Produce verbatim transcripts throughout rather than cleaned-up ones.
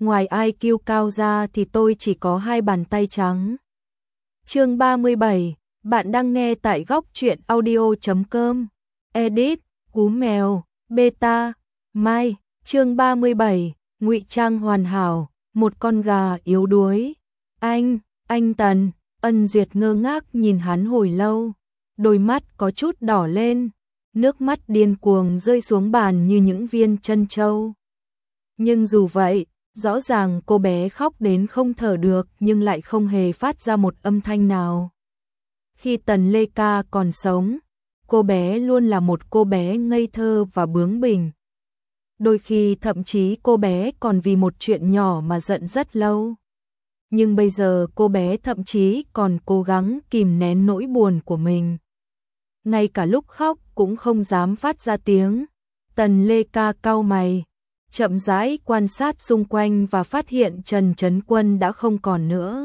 ngoài i kiu cao ra thì tôi chỉ có hai bàn tay trắng. Chương ba mươi bảy, bạn đang nghe tại góc truyện audio chấm com. Edit, Cú Mèo, Beta, Mai, chương ba mươi bảy, ngụy trang hoàn hảo, một con gà yếu đuối. Anh, anh Tần, Ân Duyệt ngơ ngác nhìn hắn hồi lâu, đôi mắt có chút đỏ lên, nước mắt điên cuồng rơi xuống bàn như những viên trân châu. Nhưng dù vậy, rõ ràng cô bé khóc đến không thở được nhưng lại không hề phát ra một âm thanh nào. Khi Tần Lê Ca còn sống, cô bé luôn là một cô bé ngây thơ và bướng bỉnh. Đôi khi thậm chí cô bé còn vì một chuyện nhỏ mà giận rất lâu. Nhưng bây giờ cô bé thậm chí còn cố gắng kìm nén nỗi buồn của mình. Ngay cả lúc khóc cũng không dám phát ra tiếng. Tần Lê Ca cau mày, chậm rãi quan sát xung quanh và phát hiện Trần Trấn Quân đã không còn nữa.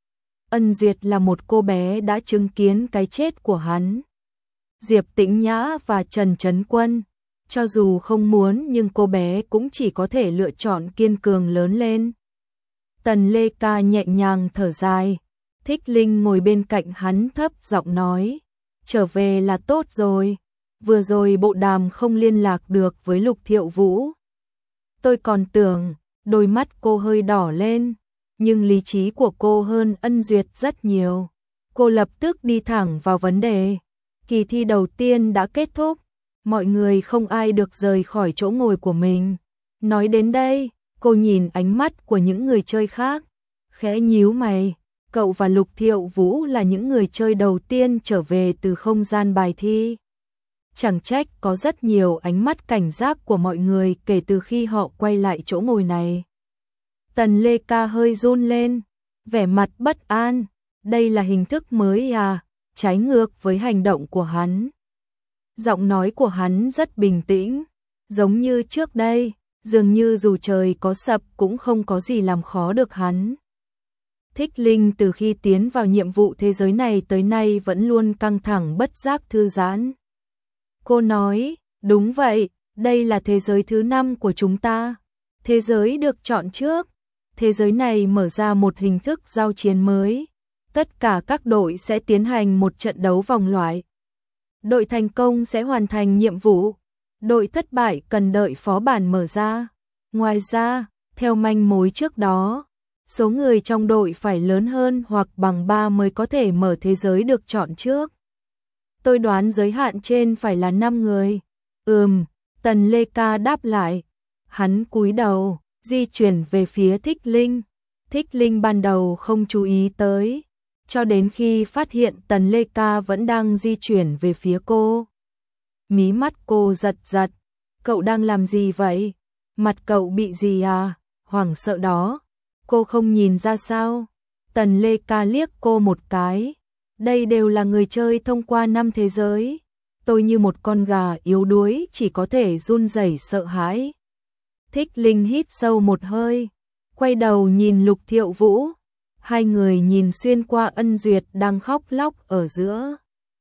Ân Duyệt là một cô bé đã chứng kiến cái chết của hắn. Diệp Tĩnh Nhã và Trần Trấn Quân, cho dù không muốn nhưng cô bé cũng chỉ có thể lựa chọn kiên cường lớn lên. Tần Lê Ca nhẹ nhàng thở dài, Thích Linh ngồi bên cạnh hắn thấp giọng nói, trở về là tốt rồi, vừa rồi bộ đàm không liên lạc được với Lục Thiệu Vũ. Tôi còn tưởng, đôi mắt cô hơi đỏ lên, nhưng lý trí của cô hơn Ân Duyệt rất nhiều. Cô lập tức đi thẳng vào vấn đề. Kỳ thi đầu tiên đã kết thúc, mọi người không ai được rời khỏi chỗ ngồi của mình. Nói đến đây, cô nhìn ánh mắt của những người chơi khác, khẽ nhíu mày. Cậu và Lục Thiệu Vũ là những người chơi đầu tiên trở về từ không gian bài thi. Chẳng trách có rất nhiều ánh mắt cảnh giác của mọi người kể từ khi họ quay lại chỗ ngồi này. Tần Lê Ca hơi run lên, vẻ mặt bất an. Đây là hình thức mới à, trái ngược với hành động của hắn. Giọng nói của hắn rất bình tĩnh, giống như trước đây, dường như dù trời có sập cũng không có gì làm khó được hắn. Thích Linh từ khi tiến vào nhiệm vụ thế giới này tới nay vẫn luôn căng thẳng bất giác thư giãn. Cô nói, đúng vậy, đây là thế giới thứ năm của chúng ta. Thế giới được chọn trước. Thế giới này mở ra một hình thức giao chiến mới. Tất cả các đội sẽ tiến hành một trận đấu vòng loại. Đội thành công sẽ hoàn thành nhiệm vụ. Đội thất bại cần đợi phó bản mở ra. Ngoài ra, theo manh mối trước đó, số người trong đội phải lớn hơn hoặc bằng ba mới có thể mở thế giới được chọn trước. Tôi đoán giới hạn trên phải là năm người. Ừm, Tần Lê Ca đáp lại. Hắn cúi đầu, di chuyển về phía Thích Linh. Thích Linh ban đầu không chú ý tới, cho đến khi phát hiện Tần Lê Ca vẫn đang di chuyển về phía cô. Mí mắt cô giật giật. Cậu đang làm gì vậy? Mặt cậu bị gì à? Hoảng sợ đó. Cô không nhìn ra sao? Tần Lê Ca liếc cô một cái. Đây đều là người chơi thông qua năm thế giới. Tôi như một con gà yếu đuối chỉ có thể run rẩy sợ hãi. Thích Linh hít sâu một hơi, quay đầu nhìn Lục Thiệu Vũ. Hai người nhìn xuyên qua Ân Duyệt đang khóc lóc ở giữa.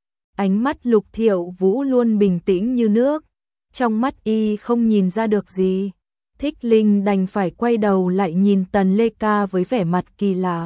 Ánh mắt Lục Thiệu Vũ luôn bình tĩnh như nước, trong mắt y không nhìn ra được gì. Thích Linh đành phải quay đầu lại nhìn Tần Lê Ca với vẻ mặt kỳ lạ.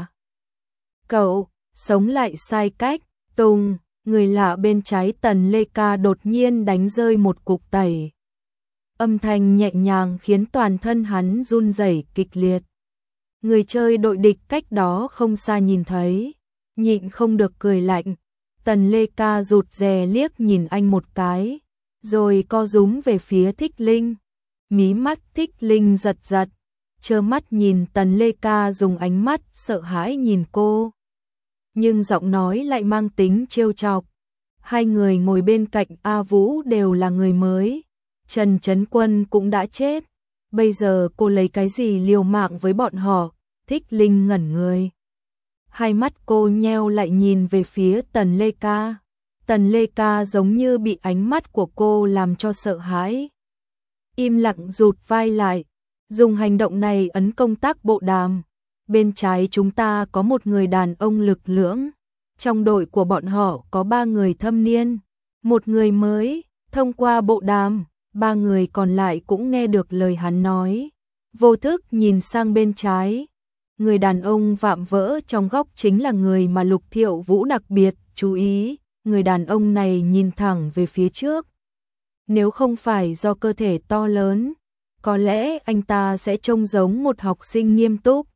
Cậu, sống lại sai cách. Tùng, người lạ bên trái Tần Lê Ca đột nhiên đánh rơi một cục tẩy. Âm thanh nhẹ nhàng khiến toàn thân hắn run rẩy kịch liệt. Người chơi đội địch cách đó không xa nhìn thấy, nhịn không được cười lạnh. Tần Lê Ca rụt rè liếc nhìn anh một cái, rồi co rúm về phía Thích Linh. Mí mắt Thích Linh giật giật, trơ mắt nhìn Tần Lê Ca dùng ánh mắt sợ hãi nhìn cô. Nhưng giọng nói lại mang tính trêu chọc. Hai người ngồi bên cạnh A Vũ đều là người mới. Trần Trấn Quân cũng đã chết. Bây giờ cô lấy cái gì liều mạng với bọn họ? Thích Linh ngẩn người. Hai mắt cô nheo lại nhìn về phía Tần Lê Ca. Tần Lê Ca giống như bị ánh mắt của cô làm cho sợ hãi. Im lặng rụt vai lại, dùng hành động này ấn công tắc bộ đàm. Bên trái chúng ta có một người đàn ông lực lưỡng. Trong đội của bọn họ có ba người thâm niên, một người mới. Thông qua bộ đàm, ba người còn lại cũng nghe được lời hắn nói. vô thức nhìn sang bên trái. Người đàn ông vạm vỡ trong góc chính là người mà Lục Thiệu Vũ đặc biệt chú ý, người đàn ông này nhìn thẳng về phía trước. Nếu không phải do cơ thể to lớn, có lẽ anh ta sẽ trông giống một học sinh nghiêm túc.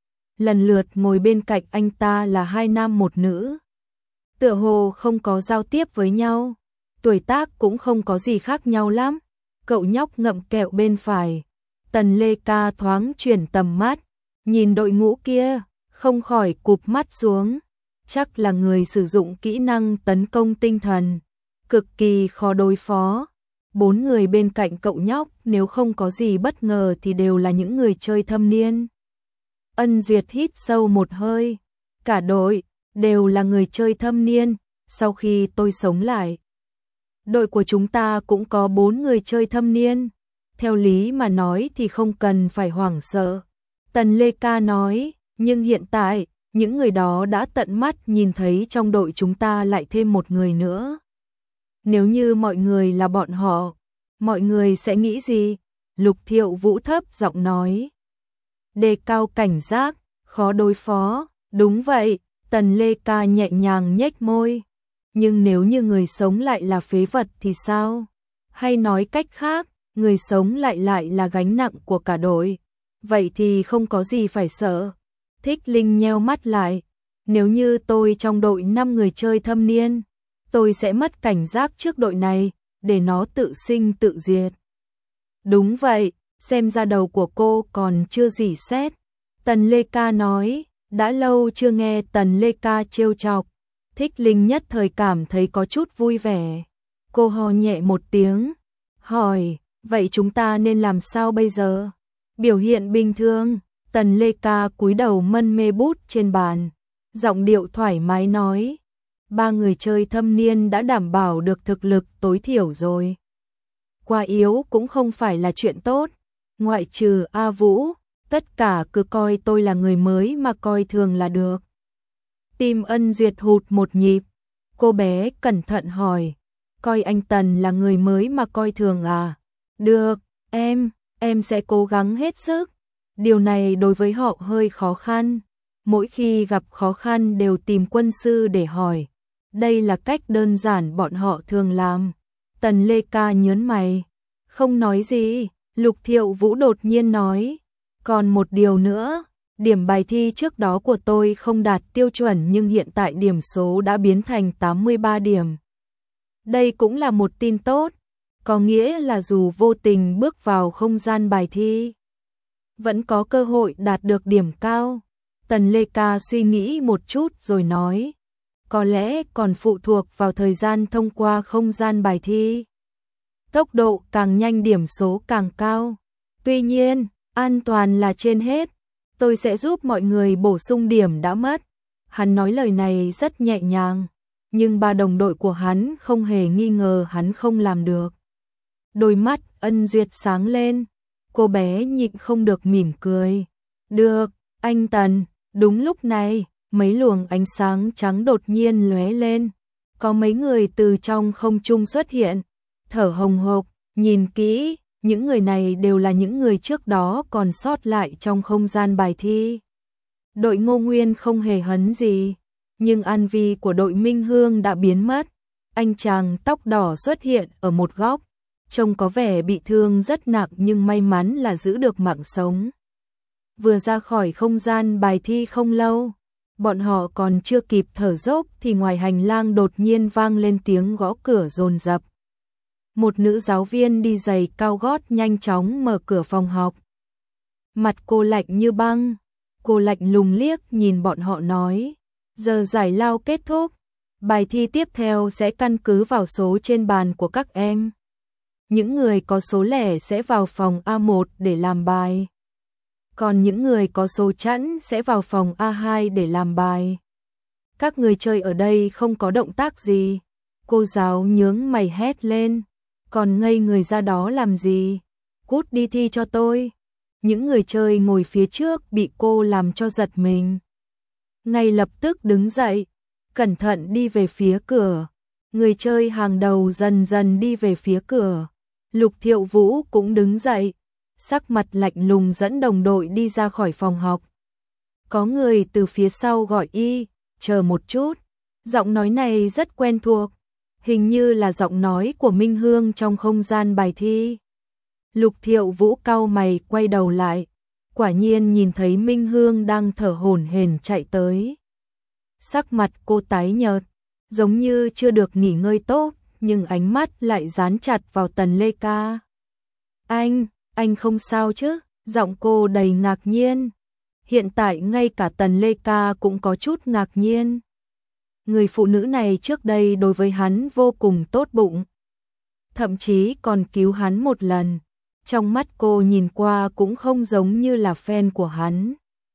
Lần lượt ngồi bên cạnh anh ta là hai nam một nữ. Tựa hồ không có giao tiếp với nhau, tuổi tác cũng không có gì khác nhau lắm. Cậu nhóc ngậm kẹo bên phải, Tần Lê Ca thoáng chuyển tầm mắt, nhìn đội ngũ kia, không khỏi cụp mắt xuống. Chắc là người sử dụng kỹ năng tấn công tinh thần, cực kỳ khó đối phó. Bốn người bên cạnh cậu nhóc nếu không có gì bất ngờ thì đều là những người chơi thâm niên. Ân Duyệt hít sâu một hơi, cả đội đều là người chơi thâm niên. Sau khi tôi sống lại, đội của chúng ta cũng có bốn người chơi thâm niên. Theo lý mà nói thì không cần phải hoảng sợ, Tần Lê Ca nói, nhưng hiện tại, những người đó đã tận mắt nhìn thấy trong đội chúng ta lại thêm một người nữa. Nếu như mọi người là bọn họ, mọi người sẽ nghĩ gì? Lục Thiệu Vũ thấp giọng nói. Đề cao cảnh giác, khó đối phó, đúng vậy, Tần Lê Ca nhẹ nhàng nhếch môi. Nhưng nếu như người sống lại là phế vật thì sao? Hay nói cách khác, người sống lại lại là gánh nặng của cả đội. Vậy thì không có gì phải sợ. Thích Linh nheo mắt lại. Nếu như tôi trong đội năm người chơi thâm niên, tôi sẽ mất cảnh giác trước đội này, để nó tự sinh tự diệt. Đúng vậy, xem ra đầu của cô còn chưa rỉ sét. Tần Lê Ca nói, đã lâu chưa nghe Tần Lê Ca trêu chọc. Thích Linh nhất thời cảm thấy có chút vui vẻ. Cô ho nhẹ một tiếng, hỏi, vậy chúng ta nên làm sao bây giờ? Biểu hiện bình thường, Tần Lê Ca cúi đầu mân mê bút trên bàn, giọng điệu thoải mái nói, ba người chơi thâm niên đã đảm bảo được thực lực tối thiểu rồi. Quá yếu cũng không phải là chuyện tốt, ngoại trừ A Vũ, tất cả cứ coi tôi là người mới mà coi thường là được. Tim Ân Duyệt hụt một nhịp, cô bé cẩn thận hỏi, coi anh Tần là người mới mà coi thường à? Được, em, em sẽ cố gắng hết sức. Điều này đối với họ hơi khó khăn, mỗi khi gặp khó khăn đều tìm quân sư để hỏi. Đây là cách đơn giản bọn họ thường làm. Tần Lê Ca nhớn mày, không nói gì. Lục Thiệu Vũ đột nhiên nói, còn một điều nữa, điểm bài thi trước đó của tôi không đạt tiêu chuẩn nhưng hiện tại điểm số đã biến thành tám mươi ba điểm. Đây cũng là một tin tốt, có nghĩa là dù vô tình bước vào không gian bài thi, vẫn có cơ hội đạt được điểm cao. Tần Lê Ca suy nghĩ một chút rồi nói, có lẽ còn phụ thuộc vào thời gian thông qua không gian bài thi. Tốc độ càng nhanh điểm số càng cao. Tuy nhiên, an toàn là trên hết. Tôi sẽ giúp mọi người bổ sung điểm đã mất. Hắn nói lời này rất nhẹ nhàng, nhưng ba đồng đội của hắn không hề nghi ngờ hắn không làm được. Đôi mắt Ân Duyệt sáng lên, cô bé nhịn không được mỉm cười. Được, anh Tần. Đúng lúc này, mấy luồng ánh sáng trắng đột nhiên lóe lên. Có mấy người từ trong không trung xuất hiện, thở hồng hộc, nhìn kỹ, những người này đều là những người trước đó còn sót lại trong không gian bài thi. Đội Ngô Nguyên không hề hấn gì, nhưng an vi của đội Minh Hương đã biến mất. Anh chàng tóc đỏ xuất hiện ở một góc, trông có vẻ bị thương rất nặng nhưng may mắn là giữ được mạng sống. Vừa ra khỏi không gian bài thi không lâu, bọn họ còn chưa kịp thở dốc thì ngoài hành lang đột nhiên vang lên tiếng gõ cửa dồn dập. Một nữ giáo viên đi giày cao gót nhanh chóng mở cửa phòng học. Mặt cô lạnh như băng, cô lạnh lùng liếc nhìn bọn họ nói, giờ giải lao kết thúc, bài thi tiếp theo sẽ căn cứ vào số trên bàn của các em. Những người có số lẻ sẽ vào phòng A một để làm bài, còn những người có số chẵn sẽ vào phòng A hai để làm bài. Các người chơi ở đây không có động tác gì. Cô giáo nhướng mày hét lên, còn ngây người ra đó làm gì? Cút đi thi cho tôi. Những người chơi ngồi phía trước bị cô làm cho giật mình, ngay lập tức đứng dậy, cẩn thận đi về phía cửa. Người chơi hàng đầu dần dần đi về phía cửa. Lục Thiệu Vũ cũng đứng dậy, sắc mặt lạnh lùng dẫn đồng đội đi ra khỏi phòng học. Có người từ phía sau gọi y, chờ một chút. Giọng nói này rất quen thuộc, hình như là giọng nói của Minh Hương trong không gian bài thi. Lục Thiệu Vũ cau mày quay đầu lại, quả nhiên nhìn thấy Minh Hương đang thở hổn hển chạy tới. Sắc mặt cô tái nhợt, giống như chưa được nghỉ ngơi tốt, nhưng ánh mắt lại dán chặt vào Tần Lê Ca. Anh, anh không sao chứ? Giọng cô đầy ngạc nhiên. Hiện tại ngay cả Tần Lê Ca cũng có chút ngạc nhiên. Người phụ nữ này trước đây đối với hắn vô cùng tốt bụng, thậm chí còn cứu hắn một lần. Trong mắt cô nhìn qua cũng không giống như là fan của hắn.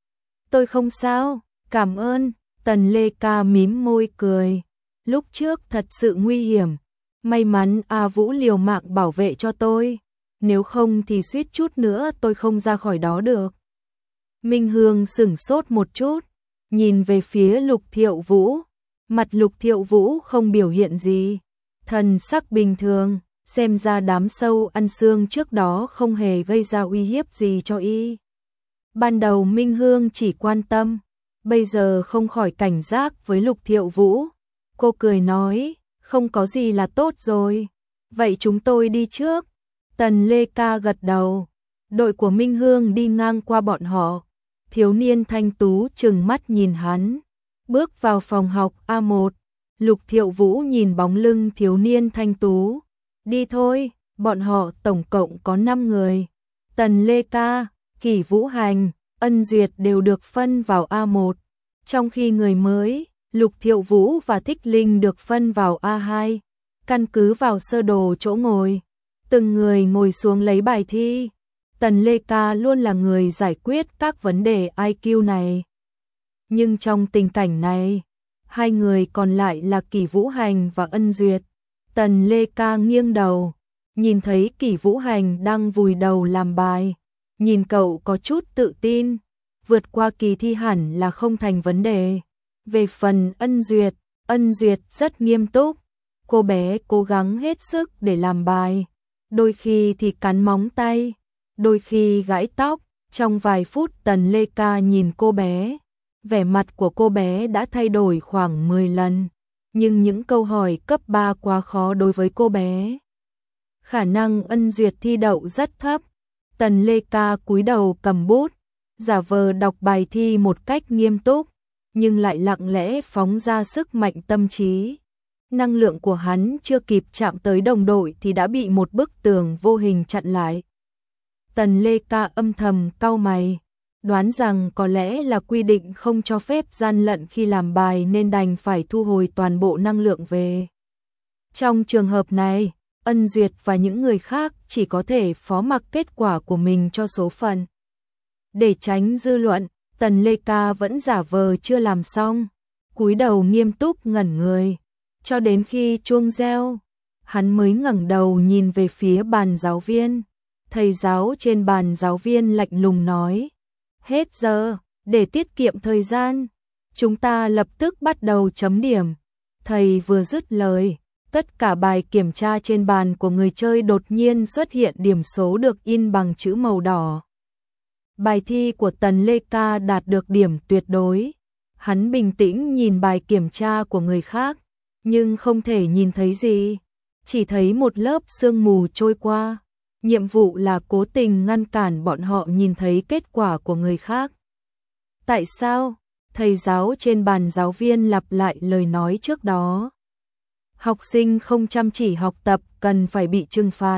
Tôi không sao, cảm ơn. Tần Lê Ca mím môi cười. Lúc trước thật sự nguy hiểm, may mắn A Vũ liều mạng bảo vệ cho tôi, nếu không thì suýt chút nữa tôi không ra khỏi đó được. Minh Hương sửng sốt một chút, nhìn về phía Lục Thiệu Vũ. Mặt Lục Thiệu Vũ không biểu hiện gì, thần sắc bình thường, xem ra đám sâu ăn xương trước đó không hề gây ra uy hiếp gì cho y. Ban đầu Minh Hương chỉ quan tâm, bây giờ không khỏi cảnh giác với Lục Thiệu Vũ. Cô cười nói, không có gì là tốt rồi, vậy chúng tôi đi trước. Tần Lê Ca gật đầu, đội của Minh Hương đi ngang qua bọn họ. Thiếu niên thanh tú trừng mắt nhìn hắn, bước vào phòng học A một. Lục Thiệu Vũ nhìn bóng lưng thiếu niên thanh tú. Đi thôi, bọn họ tổng cộng có năm người. Tần Lê Ca, Kỷ Vũ Hành, Ân Duyệt đều được phân vào A một. Trong khi người mới, Lục Thiệu Vũ và Thích Linh được phân vào A hai. Căn cứ vào sơ đồ chỗ ngồi, từng người ngồi xuống lấy bài thi. Tần Lê Ca luôn là người giải quyết các vấn đề i kiu này. Nhưng trong tình cảnh này, hai người còn lại là Kỷ Vũ Hành và Ân Duyệt. Tần Lê Ca nghiêng đầu, nhìn thấy Kỷ Vũ Hành đang vùi đầu làm bài. Nhìn cậu có chút tự tin, vượt qua kỳ thi hẳn là không thành vấn đề. Về phần Ân Duyệt, Ân Duyệt rất nghiêm túc. Cô bé cố gắng hết sức để làm bài. Đôi khi thì cắn móng tay, đôi khi gãi tóc. Trong vài phút Tần Lê Ca nhìn cô bé, vẻ mặt của cô bé đã thay đổi khoảng mười lần. Nhưng những câu hỏi cấp ba quá khó đối với cô bé. Khả năng Ân Duyệt thi đậu rất thấp. Tần Lê Ca cúi đầu cầm bút, giả vờ đọc bài thi một cách nghiêm túc, nhưng lại lặng lẽ phóng ra sức mạnh tâm trí. Năng lượng của hắn chưa kịp chạm tới đồng đội thì đã bị một bức tường vô hình chặn lại. Tần Lê Ca âm thầm cau mày, đoán rằng có lẽ là quy định không cho phép gian lận khi làm bài nên đành phải thu hồi toàn bộ năng lượng về. Trong trường hợp này, Ân Duyệt và những người khác chỉ có thể phó mặc kết quả của mình cho số phận. Để tránh dư luận, Tần Lê Ca vẫn giả vờ chưa làm xong, cúi đầu nghiêm túc ngẩn người, cho đến khi chuông reo, hắn mới ngẩng đầu nhìn về phía bàn giáo viên. Thầy giáo trên bàn giáo viên lạnh lùng nói, hết giờ, để tiết kiệm thời gian, chúng ta lập tức bắt đầu chấm điểm. Thầy vừa dứt lời, tất cả bài kiểm tra trên bàn của người chơi đột nhiên xuất hiện điểm số được in bằng chữ màu đỏ. Bài thi của Tần Lê Ca đạt được điểm tuyệt đối. Hắn bình tĩnh nhìn bài kiểm tra của người khác, nhưng không thể nhìn thấy gì, chỉ thấy một lớp sương mù trôi qua. Nhiệm vụ là cố tình ngăn cản bọn họ nhìn thấy kết quả của người khác. Tại sao? Thầy giáo trên bàn giáo viên lặp lại lời nói trước đó. Học sinh không chăm chỉ học tập cần phải bị trừng phạt.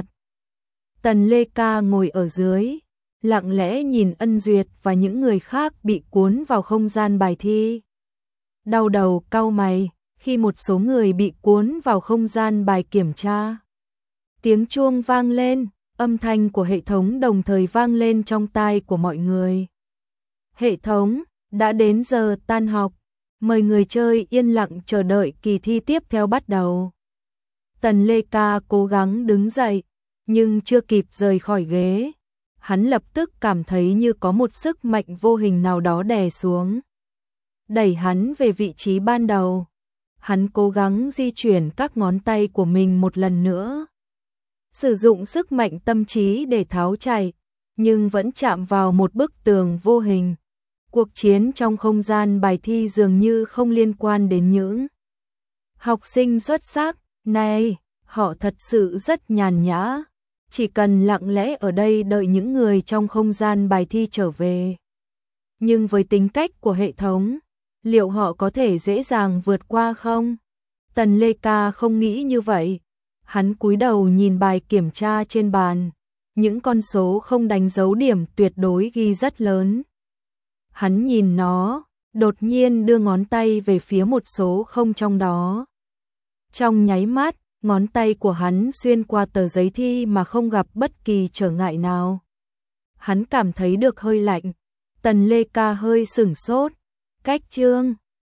Tần Lê Ca ngồi ở dưới, lặng lẽ nhìn Ân Duyệt và những người khác bị cuốn vào không gian bài thi. Đau đầu cau mày khi một số người bị cuốn vào không gian bài kiểm tra. Tiếng chuông vang lên, âm thanh của hệ thống đồng thời vang lên trong tai của mọi người. Hệ thống, đã đến giờ tan học, mời người chơi yên lặng chờ đợi kỳ thi tiếp theo bắt đầu. Tần Lê Ca cố gắng đứng dậy, nhưng chưa kịp rời khỏi ghế, hắn lập tức cảm thấy như có một sức mạnh vô hình nào đó đè xuống, đẩy hắn về vị trí ban đầu. Hắn cố gắng di chuyển các ngón tay của mình một lần nữa, sử dụng sức mạnh tâm trí để tháo chạy, nhưng vẫn chạm vào một bức tường vô hình. Cuộc chiến trong không gian bài thi dường như không liên quan đến những học sinh xuất sắc. Này, họ thật sự rất nhàn nhã, chỉ cần lặng lẽ ở đây đợi những người trong không gian bài thi trở về. Nhưng với tính cách của hệ thống, liệu họ có thể dễ dàng vượt qua không? Tần Lê Ca không nghĩ như vậy. Hắn cúi đầu nhìn bài kiểm tra trên bàn, những con số không đánh dấu điểm tuyệt đối ghi rất lớn. Hắn nhìn nó, đột nhiên đưa ngón tay về phía một số không trong đó. Trong nháy mắt, ngón tay của hắn xuyên qua tờ giấy thi mà không gặp bất kỳ trở ngại nào. Hắn cảm thấy được hơi lạnh. Tần Lê Ca hơi sửng sốt. Cách chương